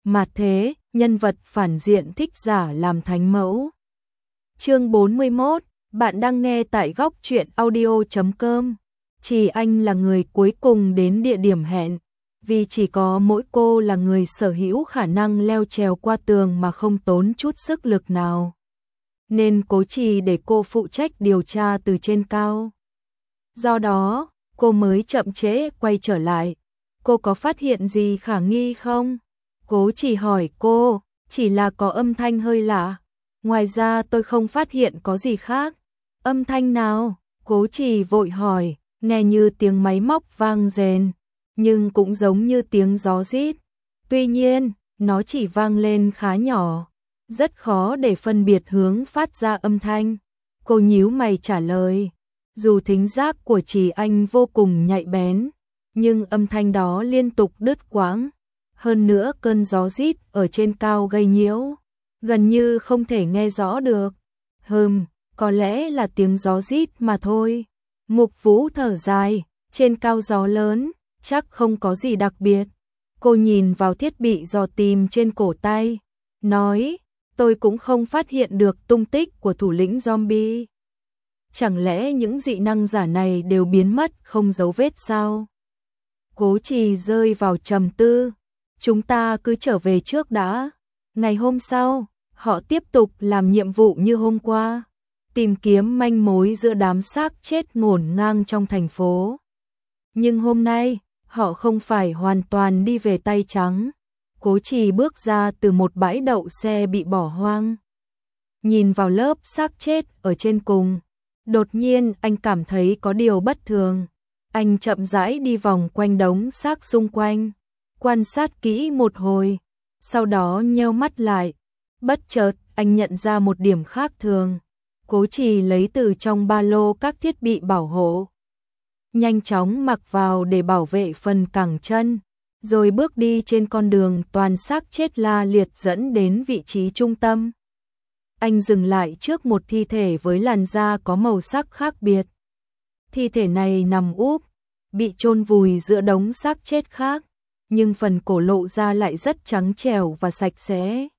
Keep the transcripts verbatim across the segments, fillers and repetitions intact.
Mà thế, nhân vật phản diện thích giả làm thánh mẫu. Chương bốn mươi mốt, bạn đang nghe tại góc truyện audio chấm com. Chỉ anh là người cuối cùng đến địa điểm hẹn, vì chỉ có mỗi cô là người sở hữu khả năng leo trèo qua tường mà không tốn chút sức lực nào. Nên Cố Trì để cô phụ trách điều tra từ trên cao. Do đó, cô mới chậm trễ quay trở lại. Cô có phát hiện gì khả nghi không? Cố Trì hỏi cô, chỉ là có âm thanh hơi lạ. Ngoài ra tôi không phát hiện có gì khác. Âm thanh nào? Cố Trì vội hỏi, nghe như tiếng máy móc vang rền, nhưng cũng giống như tiếng gió rít. Tuy nhiên, nó chỉ vang lên khá nhỏ, rất khó để phân biệt hướng phát ra âm thanh. Cô nhíu mày trả lời, dù thính giác của Trì Anh vô cùng nhạy bén, nhưng âm thanh đó liên tục đứt quãng. Hơn nữa cơn gió rít ở trên cao gây nhiễu, gần như không thể nghe rõ được. Hừm, có lẽ là tiếng gió rít mà thôi. Mục Vũ thở dài, trên cao gió lớn, chắc không có gì đặc biệt. Cô nhìn vào thiết bị dò tìm trên cổ tay, nói, tôi cũng không phát hiện được tung tích của thủ lĩnh zombie. Chẳng lẽ những dị năng giả này đều biến mất không dấu vết sao? Cố Trì rơi vào trầm tư. Chúng ta cứ trở về trước đã. Ngày hôm sau, họ tiếp tục làm nhiệm vụ như hôm qua, tìm kiếm manh mối giữa đám xác chết ngổn ngang trong thành phố. Nhưng hôm nay, họ không phải hoàn toàn đi về tay trắng. Cố Trì bước ra từ một bãi đậu xe bị bỏ hoang. Nhìn vào lớp xác chết ở trên cùng, đột nhiên anh cảm thấy có điều bất thường. Anh chậm rãi đi vòng quanh đống xác xung quanh, quan sát kỹ một hồi, sau đó nheo mắt lại. Bất chợt, anh nhận ra một điểm khác thường. Cố Trì lấy từ trong ba lô các thiết bị bảo hộ, nhanh chóng mặc vào để bảo vệ phần cẳng chân, rồi bước đi trên con đường toàn xác chết la liệt dẫn đến vị trí trung tâm. Anh dừng lại trước một thi thể với làn da có màu sắc khác biệt. Thi thể này nằm úp, bị chôn vùi giữa đống xác chết khác, nhưng phần cổ lộ ra lại rất trắng trẻo và sạch sẽ.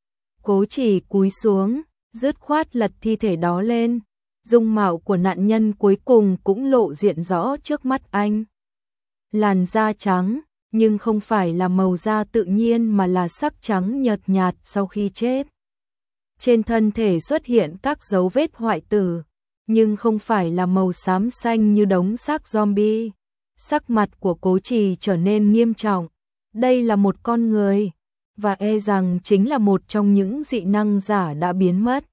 Cố Trì cúi xuống, dứt khoát lật thi thể đó lên. Dung mạo của nạn nhân cuối cùng cũng lộ diện rõ trước mắt anh. Làn da trắng, nhưng không phải là màu da tự nhiên mà là sắc trắng nhợt nhạt sau khi chết. Trên thân thể xuất hiện các dấu vết hoại tử, nhưng không phải là màu xám xanh như đống xác zombie. Sắc mặt của Cố Trì trở nên nghiêm trọng. Đây là một con người, và e rằng chính là một trong những dị năng giả đã biến mất.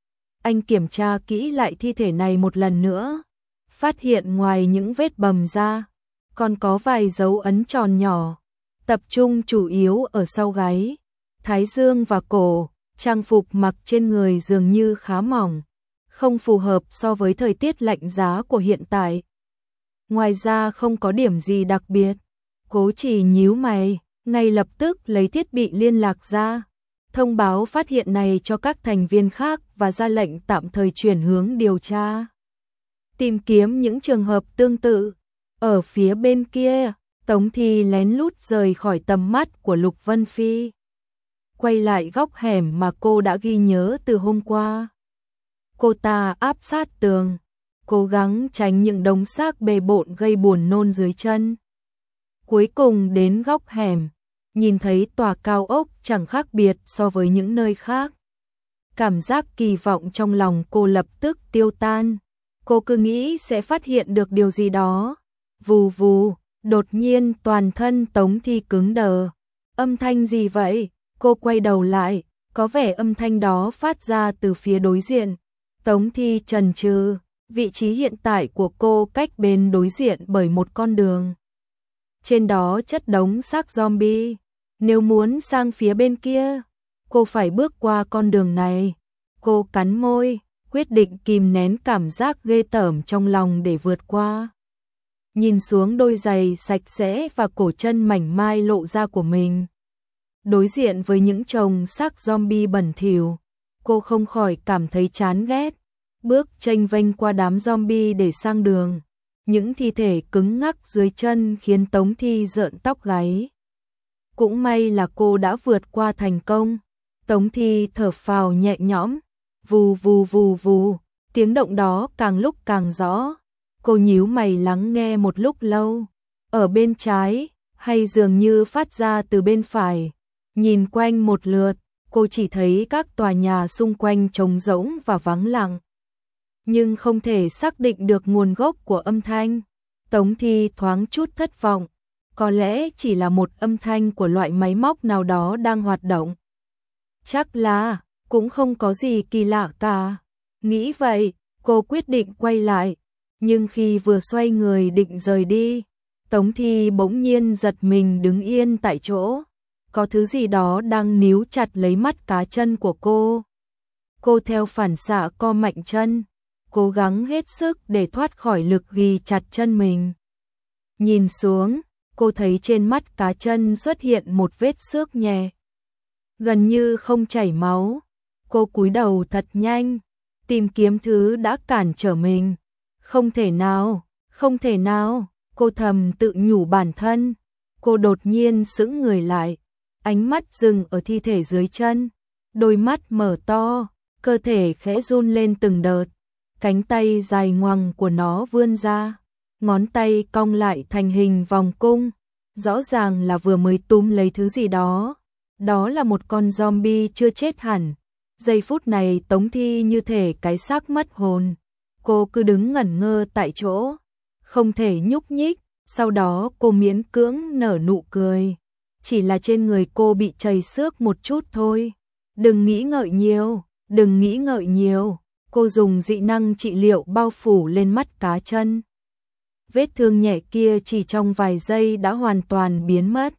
Anh kiểm tra kỹ lại thi thể này một lần nữa, phát hiện ngoài những vết bầm ra, còn có vài dấu ấn tròn nhỏ, tập trung chủ yếu ở sau gáy, thái dương và cổ. Trang phục mặc trên người dường như khá mỏng, không phù hợp so với thời tiết lạnh giá của hiện tại. Ngoài ra không có điểm gì đặc biệt. Cố Trì nhíu mày, ngay lập tức lấy thiết bị liên lạc ra, thông báo phát hiện này cho các thành viên khác và ra lệnh tạm thời chuyển hướng điều tra. Tìm kiếm những trường hợp tương tự. Ở phía bên kia, Tống Thi lén lút rời khỏi tầm mắt của Lục Vân Phi, quay lại góc hẻm mà cô đã ghi nhớ từ hôm qua. Cô ta áp sát tường, cố gắng tránh những đống xác bề bộn gây buồn nôn dưới chân. Cuối cùng đến góc hẻm, nhìn thấy tòa cao ốc chẳng khác biệt so với những nơi khác. Cảm giác kỳ vọng trong lòng cô lập tức tiêu tan. Cô cứ nghĩ sẽ phát hiện được điều gì đó. Vù vù, đột nhiên toàn thân Tống Thi cứng đờ. Âm thanh gì vậy? Cô quay đầu lại, có vẻ âm thanh đó phát ra từ phía đối diện. Tống Thi chần chừ, vị trí hiện tại của cô cách bên đối diện bởi một con đường. Trên đó chất đống xác zombie. Nếu muốn sang phía bên kia, cô phải bước qua con đường này. Cô cắn môi, quyết định kìm nén cảm giác ghê tởm trong lòng để vượt qua. Nhìn xuống đôi giày sạch sẽ và cổ chân mảnh mai lộ ra của mình, đối diện với những chồng xác zombie bẩn thỉu, cô không khỏi cảm thấy chán ghét. Bước chênh vênh qua đám zombie để sang đường, những thi thể cứng ngắc dưới chân khiến Tống Thi rợn tóc gáy. Cũng may là cô đã vượt qua thành công. Tống Thi thở phào nhẹ nhõm, vù vù vù vù, tiếng động đó càng lúc càng rõ. Cô nhíu mày lắng nghe một lúc lâu. Ở bên trái, hay dường như phát ra từ bên phải. Nhìn quanh một lượt, cô chỉ thấy các tòa nhà xung quanh trống rỗng và vắng lặng. Nhưng không thể xác định được nguồn gốc của âm thanh. Tống Thi thoáng chút thất vọng. Có lẽ chỉ là một âm thanh của loại máy móc nào đó đang hoạt động. Chắc là, cũng không có gì kỳ lạ cả. Nghĩ vậy, cô quyết định quay lại. Nhưng khi vừa xoay người định rời đi, Tống Thi bỗng nhiên giật mình đứng yên tại chỗ. Có thứ gì đó đang níu chặt lấy mắt cá chân của cô. Cô theo phản xạ co mạnh chân, cố gắng hết sức để thoát khỏi lực ghi chặt chân mình. Nhìn xuống, cô thấy trên mắt cá chân xuất hiện một vết xước nhẹ. Gần như không chảy máu. Cô cúi đầu thật nhanh, tìm kiếm thứ đã cản trở mình. Không thể nào, không thể nào, cô thầm tự nhủ bản thân. Cô đột nhiên sững người lại, ánh mắt dừng ở thi thể dưới chân. Đôi mắt mở to, cơ thể khẽ run lên từng đợt. Cánh tay dài ngoằng của nó vươn ra, ngón tay cong lại thành hình vòng cung. Rõ ràng là vừa mới túm lấy thứ gì đó. Đó là một con zombie chưa chết hẳn. Giây phút này Tống Thi như thể cái xác mất hồn. Cô cứ đứng ngẩn ngơ tại chỗ, không thể nhúc nhích. Sau đó cô miễn cưỡng nở nụ cười. Chỉ là trên người cô bị chảy xước một chút thôi. Đừng nghĩ ngợi nhiều, đừng nghĩ ngợi nhiều. Cô dùng dị năng trị liệu bao phủ lên mắt cá chân. Vết thương nhẹ kia chỉ trong vài giây đã hoàn toàn biến mất.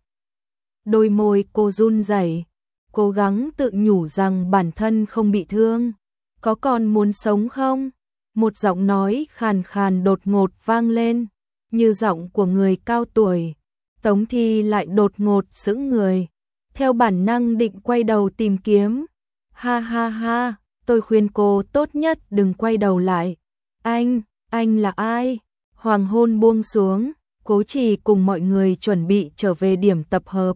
Đôi môi cô run rẩy, cố gắng tự nhủ rằng bản thân không bị thương. Có còn muốn sống không? Một giọng nói khàn khàn đột ngột vang lên, như giọng của người cao tuổi. Tống Thi lại đột ngột sững người, theo bản năng định quay đầu tìm kiếm. Ha ha ha, tôi khuyên cô tốt nhất đừng quay đầu lại. Anh, anh là ai? Hoàng hôn buông xuống, Cố Trì cùng mọi người chuẩn bị trở về điểm tập hợp.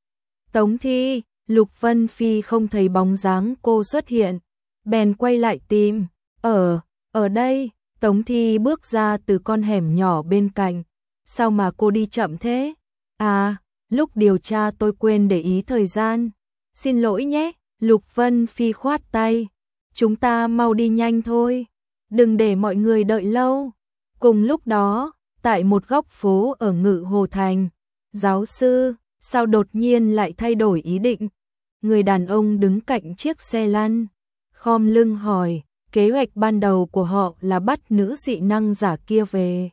Tống Thi, Lục Vân Phi không thấy bóng dáng cô xuất hiện, bèn quay lại tìm. Ở, ở đây, Tống Thi bước ra từ con hẻm nhỏ bên cạnh. Sao mà cô đi chậm thế? À, lúc điều tra tôi quên để ý thời gian. Xin lỗi nhé, Lục Vân Phi khoát tay. Chúng ta mau đi nhanh thôi, đừng để mọi người đợi lâu. Cùng lúc đó, tại một góc phố ở Ngự Hồ Thành, giáo sư, sao đột nhiên lại thay đổi ý định? Người đàn ông đứng cạnh chiếc xe lăn, khom lưng hỏi, kế hoạch ban đầu của họ là bắt nữ dị năng giả kia về.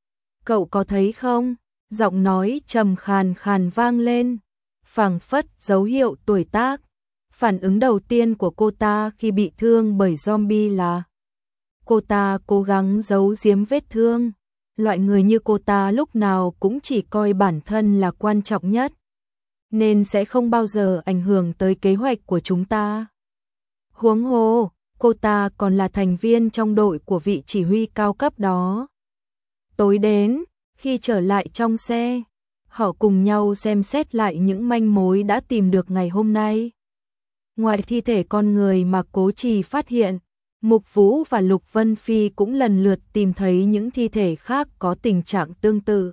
Cậu có thấy không? Giọng nói trầm khàn khàn vang lên, phảng phất dấu hiệu tuổi tác. Phản ứng đầu tiên của cô ta khi bị thương bởi zombie là cô ta cố gắng giấu giếm vết thương. Loại người như cô ta lúc nào cũng chỉ coi bản thân là quan trọng nhất, nên sẽ không bao giờ ảnh hưởng tới kế hoạch của chúng ta. Huống hồ, cô ta còn là thành viên trong đội của vị chỉ huy cao cấp đó. Tối đến, khi trở lại trong xe, họ cùng nhau xem xét lại những manh mối đã tìm được ngày hôm nay. Ngoài thi thể con người mà Cố Trì phát hiện, Mục Vũ và Lục Vân Phi cũng lần lượt tìm thấy những thi thể khác có tình trạng tương tự.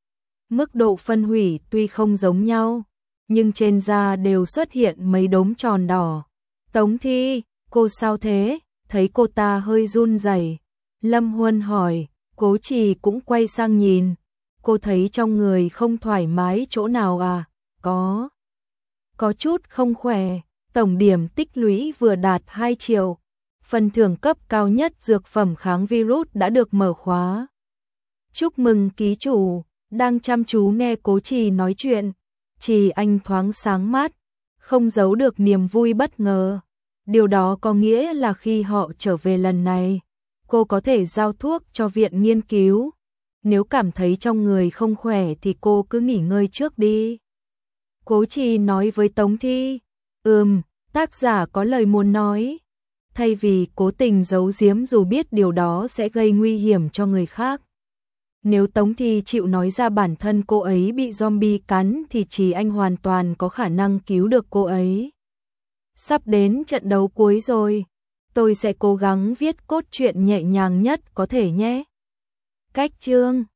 Mức độ phân hủy tuy không giống nhau, nhưng trên da đều xuất hiện mấy đốm tròn đỏ. Tống Thi, cô sao thế? Thấy cô ta hơi run rẩy, Lâm Huân hỏi. Cố Trì cũng quay sang nhìn. Cô thấy trong người không thoải mái chỗ nào à? Có. Có chút không khỏe. Tổng điểm tích lũy vừa đạt hai triệu. Phần thưởng cấp cao nhất dược phẩm kháng virus đã được mở khóa. Chúc mừng ký chủ. Đang chăm chú nghe Cố Trì nói chuyện, Trì Anh thoáng sáng mắt, không giấu được niềm vui bất ngờ. Điều đó có nghĩa là khi họ trở về lần này, cô có thể giao thuốc cho viện nghiên cứu. Nếu cảm thấy trong người không khỏe thì cô cứ nghỉ ngơi trước đi. Cố Trì nói với Tống Thi. Ừm, tác giả có lời muốn nói. Thay vì cố tình giấu giếm dù biết điều đó sẽ gây nguy hiểm cho người khác, Nếu Tống Thi chịu nói ra bản thân cô ấy bị zombie cắn thì Trì Anh hoàn toàn có khả năng cứu được cô ấy. Sắp đến trận đấu cuối rồi, tôi sẽ cố gắng viết cốt truyện nhẹ nhàng nhất có thể nhé. Cách chương